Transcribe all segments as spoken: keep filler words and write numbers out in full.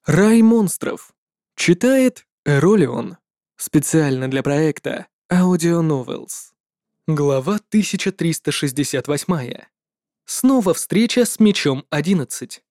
Рай монстров. Читает Эролион. Специально для проекта Audio Novels. Глава тысяча триста шестьдесят восемь. Снова встреча с мечом одиннадцать.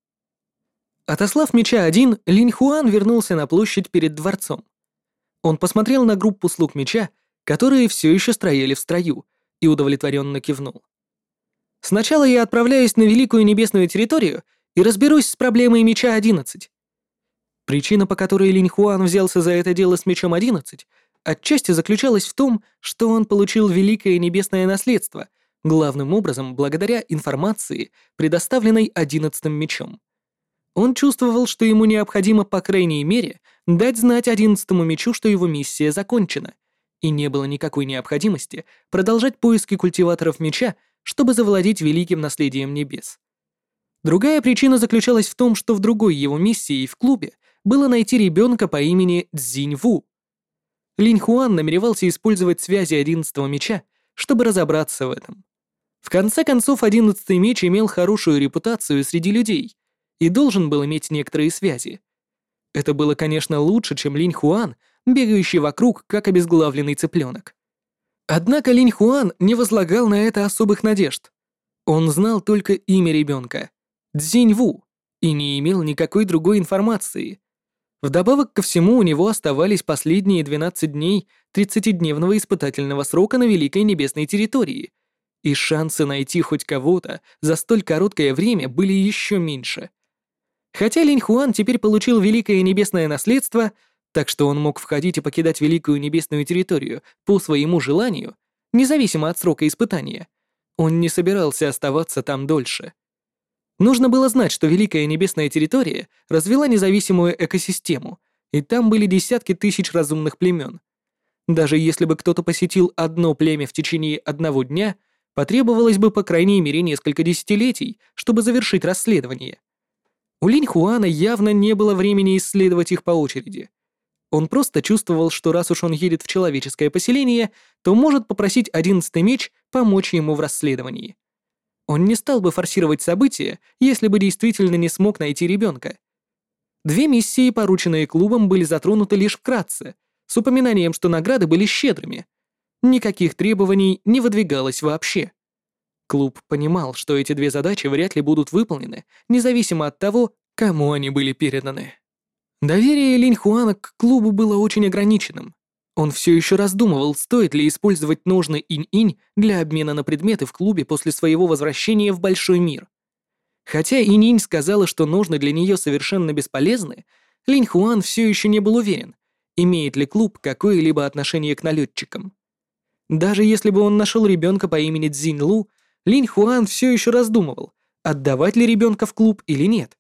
Отослав меча один, Линь Хуан вернулся на площадь перед дворцом. Он посмотрел на группу слуг меча, которые все еще стояли в строю, и удовлетворенно кивнул. «Сначала я отправляюсь на Великую Небесную территорию и разберусь с проблемой меча одиннадцать. Причина, по которой Линь Хуан взялся за это дело с мечом одиннадцать, отчасти заключалась в том, что он получил Великое Небесное Наследство, главным образом благодаря информации, предоставленной одиннадцатым мечом. Он чувствовал, что ему необходимо, по крайней мере, дать знать одиннадцатому мечу, что его миссия закончена, и не было никакой необходимости продолжать поиски культиваторов меча, чтобы завладеть Великим Наследием Небес. Другая причина заключалась в том, что в другой его миссии в клубе было найти ребенка по имени Цзинь Ву. Линь Хуан намеревался использовать связи одиннадцатого меча, чтобы разобраться в этом. В конце концов, одиннадцатый меч имел хорошую репутацию среди людей и должен был иметь некоторые связи. Это было, конечно, лучше, чем Линь Хуан, бегающий вокруг, как обезглавленный цыпленок. Однако Линь Хуан не возлагал на это особых надежд. Он знал только имя ребенка — Цзинь Ву, и не имел никакой другой информации. Вдобавок ко всему, у него оставались последние двенадцать дней тридцатидневного испытательного срока на Великой Небесной территории, и шансы найти хоть кого-то за столь короткое время были еще меньше. Хотя Линь Хуан теперь получил Великое Небесное Наследство, так что он мог входить и покидать Великую Небесную территорию по своему желанию, независимо от срока испытания, он не собирался оставаться там дольше. Нужно было знать, что Великая Небесная территория развела независимую экосистему, и там были десятки тысяч разумных племен. Даже если бы кто-то посетил одно племя в течение одного дня, потребовалось бы по крайней мере несколько десятилетий, чтобы завершить расследование. У Линь Хуана явно не было времени исследовать их по очереди. Он просто чувствовал, что раз уж он едет в человеческое поселение, то может попросить одиннадцатый меч помочь ему в расследовании. Он не стал бы форсировать события, если бы действительно не смог найти ребенка. Две миссии, порученные клубом, были затронуты лишь вкратце, с упоминанием, что награды были щедрыми. Никаких требований не выдвигалось вообще. Клуб понимал, что эти две задачи вряд ли будут выполнены, независимо от того, кому они были переданы. Доверие Линь Хуана к клубу было очень ограниченным. Он все еще раздумывал, стоит ли использовать ножны инь-инь для обмена на предметы в клубе после своего возвращения в большой мир. Хотя инь-инь сказала, что ножны для нее совершенно бесполезны, Линь Хуан все еще не был уверен, имеет ли клуб какое-либо отношение к налетчикам. Даже если бы он нашел ребенка по имени Цзинь Лу, Линь Хуан все еще раздумывал, отдавать ли ребенка в клуб или нет.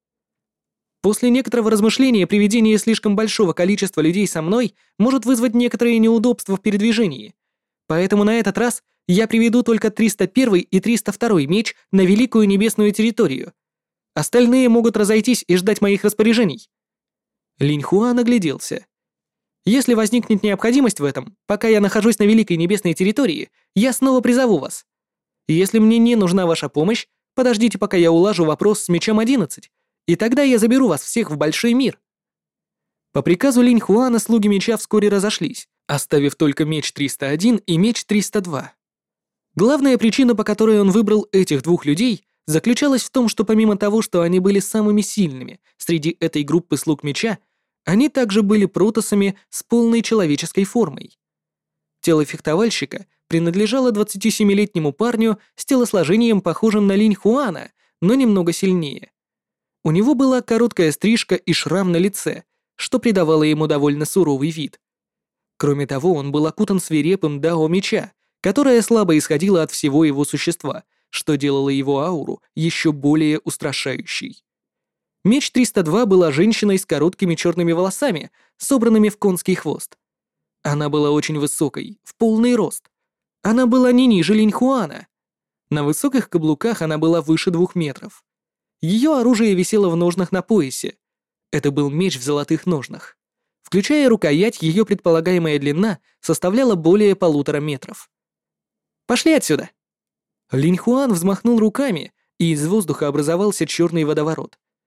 После некоторого размышления приведение слишком большого количества людей со мной может вызвать некоторые неудобства в передвижении. Поэтому на этот раз я приведу только триста первый и триста второй меч на Великую Небесную территорию. Остальные могут разойтись и ждать моих распоряжений. Линь Хуан огляделся. Если возникнет необходимость в этом, пока я нахожусь на Великой Небесной территории, я снова призову вас. Если мне не нужна ваша помощь, подождите, пока я улажу вопрос с мечом одиннадцать. И тогда я заберу вас всех в большой мир. По приказу Линь Хуана слуги меча вскоре разошлись, оставив только меч триста один и меч триста два. Главная причина, по которой он выбрал этих двух людей, заключалась в том, что помимо того, что они были самыми сильными среди этой группы слуг меча, они также были протоссами с полной человеческой формой. Тело фехтовальщика принадлежало двадцатисемилетнему парню с телосложением, похожим на Линь Хуана, но немного сильнее. У него была короткая стрижка и шрам на лице, что придавало ему довольно суровый вид. Кроме того, он был окутан свирепым дао меча, которое слабо исходило от всего его существа, что делало его ауру еще более устрашающей. Меч триста два была женщиной с короткими черными волосами, собранными в конский хвост. Она была очень высокой, в полный рост. Она была не ниже Линь Хуана. На высоких каблуках она была выше двух метров. Ее оружие висело в ножнах на поясе. Это был меч в золотых ножнах. Включая рукоять, ее предполагаемая длина составляла более полутора метров. «Пошли отсюда!» Линь Хуан взмахнул руками, и из воздуха образовался черный водоворот.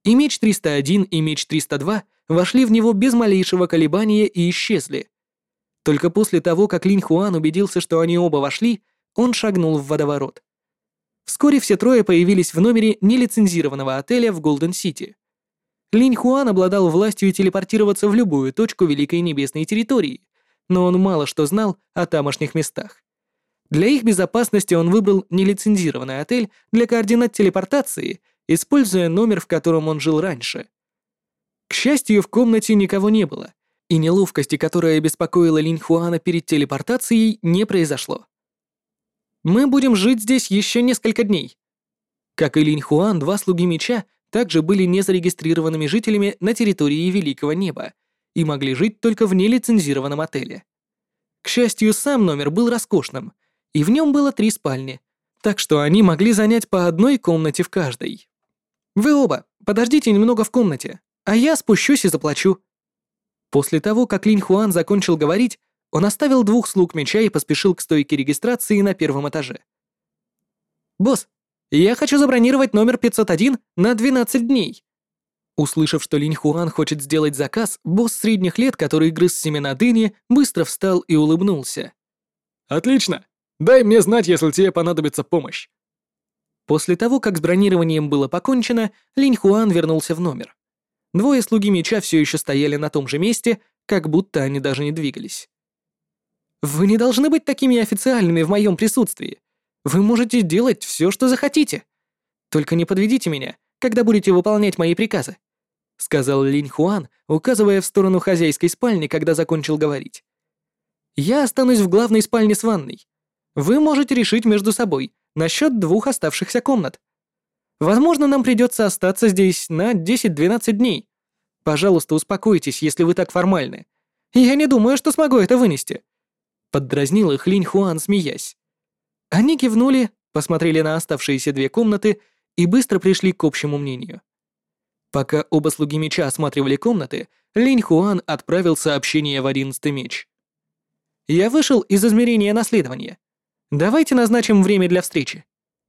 И меч триста один, и меч триста два вошли в него без малейшего колебания и исчезли. Только после того, как Линь Хуан убедился, что они оба вошли, он шагнул в водоворот. Вскоре все трое появились в номере нелицензированного отеля в Голден-Сити. Линь Хуан обладал властью телепортироваться в любую точку Великой Небесной территории, но он мало что знал о тамошних местах. Для их безопасности он выбрал нелицензированный отель для координат телепортации, используя номер, в котором он жил раньше. К счастью, в комнате никого не было, и неловкости, которая беспокоила Линь Хуана перед телепортацией, не произошло. «Мы будем жить здесь еще несколько дней». Как и Линь Хуан, два слуги меча также были незарегистрированными жителями на территории Великого Неба и могли жить только в нелицензированном отеле. К счастью, сам номер был роскошным, и в нем было три спальни, так что они могли занять по одной комнате в каждой. «Вы оба, подождите немного в комнате, а я спущусь и заплачу». После того, как Линь Хуан закончил говорить, он оставил двух слуг меча и поспешил к стойке регистрации на первом этаже. «Босс, я хочу забронировать номер пятьсот один на двенадцать дней». Услышав, что Линь Хуан хочет сделать заказ, босс средних лет, который грыз семена дыни, быстро встал и улыбнулся. «Отлично! Дай мне знать, если тебе понадобится помощь». После того, как с бронированием было покончено, Линь Хуан вернулся в номер. Двое слуги меча все еще стояли на том же месте, как будто они даже не двигались. «Вы не должны быть такими официальными в моем присутствии. Вы можете делать все, что захотите. Только не подведите меня, когда будете выполнять мои приказы», сказал Линь Хуан, указывая в сторону хозяйской спальни, когда закончил говорить. «Я останусь в главной спальне с ванной. Вы можете решить между собой насчет двух оставшихся комнат. Возможно, нам придется остаться здесь на десять-двенадцать дней. Пожалуйста, успокойтесь, если вы так формальны. Я не думаю, что смогу это вынести», поддразнил их Линь Хуан, смеясь. Они кивнули, посмотрели на оставшиеся две комнаты и быстро пришли к общему мнению. Пока оба слуги меча осматривали комнаты, Линь Хуан отправил сообщение в одиннадцатый меч. «Я вышел из измерения наследования. Давайте назначим время для встречи».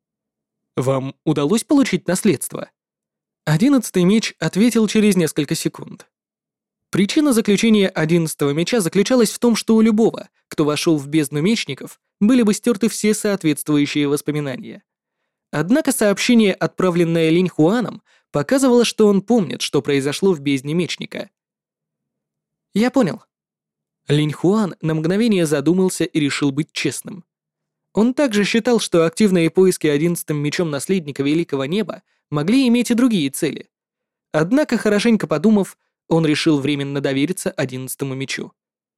«Вам удалось получить наследство?» Одиннадцатый меч ответил через несколько секунд. Причина заключения одиннадцатого меча заключалась в том, что у любого, кто вошел в бездну мечников, были бы стерты все соответствующие воспоминания. Однако сообщение, отправленное Линь Хуаном, показывало, что он помнит, что произошло в бездне мечника. «Я понял». Линь Хуан на мгновение задумался и решил быть честным. Он также считал, что активные поиски одиннадцатым мечом наследника Великого Неба могли иметь и другие цели. Однако, хорошенько подумав, он решил временно довериться одиннадцатому мечу.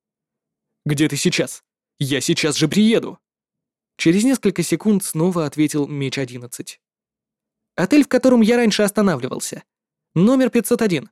«Где ты сейчас? Я сейчас же приеду!» Через несколько секунд снова ответил меч одиннадцать. «Отель, в котором я раньше останавливался. Номер пятьсот один».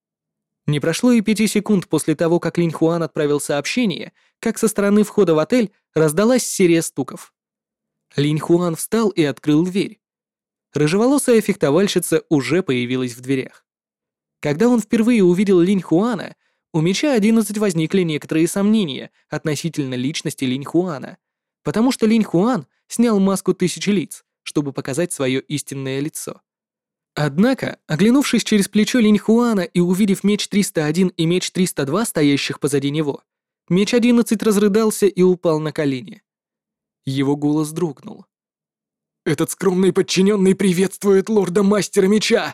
Не прошло и пяти секунд после того, как Линь Хуан отправил сообщение, как со стороны входа в отель раздалась серия стуков. Линь Хуан встал и открыл дверь. Рыжеволосая фехтовальщица уже появилась в дверях. Когда он впервые увидел Линь Хуана, у меча одиннадцать возникли некоторые сомнения относительно личности Линь Хуана, потому что Линь Хуан снял маску тысячи лиц, чтобы показать свое истинное лицо. Однако, оглянувшись через плечо Линь Хуана и увидев меч триста один и меч триста два, стоящих позади него, меч одиннадцать разрыдался и упал на колени. Его голос дрогнул. «Этот скромный подчиненный приветствует лорда-мастера меча!»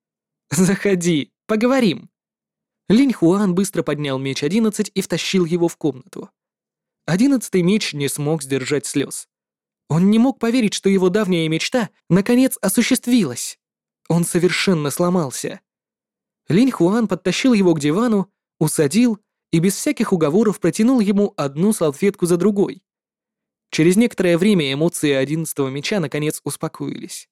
«Заходи, поговорим!» Линь Хуан быстро поднял меч одиннадцать и втащил его в комнату. Одиннадцатый меч не смог сдержать слез. Он не мог поверить, что его давняя мечта наконец осуществилась. Он совершенно сломался. Линь Хуан подтащил его к дивану, усадил и без всяких уговоров протянул ему одну салфетку за другой. Через некоторое время эмоции одиннадцатого меча наконец успокоились.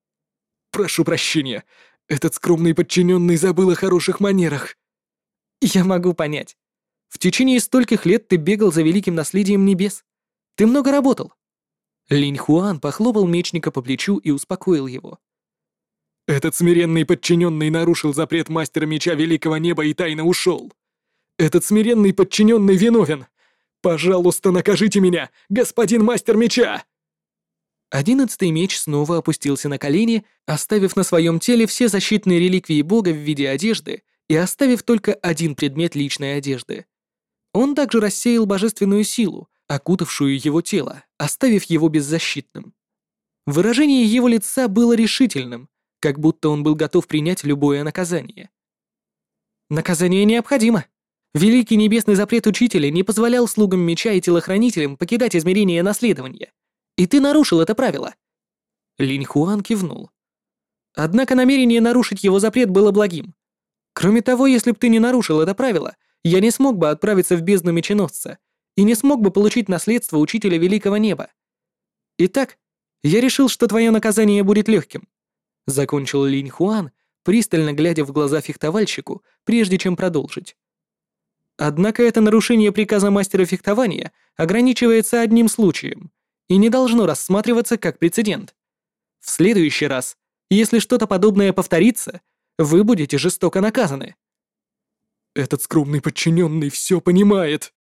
«Прошу прощения, этот скромный подчиненный забыл о хороших манерах». «Я могу понять. В течение стольких лет ты бегал за великим наследием небес. Ты много работал». Линь Хуан похлопал мечника по плечу и успокоил его. «Этот смиренный подчиненный нарушил запрет мастера меча Великого Неба и тайно ушел. Этот смиренный подчиненный виновен. Пожалуйста, накажите меня, господин мастер меча!» Одиннадцатый меч снова опустился на колени, оставив на своем теле все защитные реликвии бога в виде одежды и оставив только один предмет личной одежды. Он также рассеял божественную силу, окутавшую его тело, оставив его беззащитным. Выражение его лица было решительным, как будто он был готов принять любое наказание. Наказание необходимо. Великий небесный запрет Учителя не позволял слугам меча и телохранителям покидать измерение наследования. И ты нарушил это правило. Линь Хуан кивнул. Однако намерение нарушить его запрет было благим. Кроме того, если бы ты не нарушил это правило, я не смог бы отправиться в бездну меченосца и не смог бы получить наследство Учителя Великого Неба. Итак, я решил, что твое наказание будет легким. Закончил Линь Хуан, пристально глядя в глаза фехтовальщику, прежде чем продолжить. Однако это нарушение приказа мастера фехтования ограничивается одним случаем и не должно рассматриваться как прецедент. В следующий раз, если что-то подобное повторится, вы будете жестоко наказаны. Этот скромный подчиненный все понимает.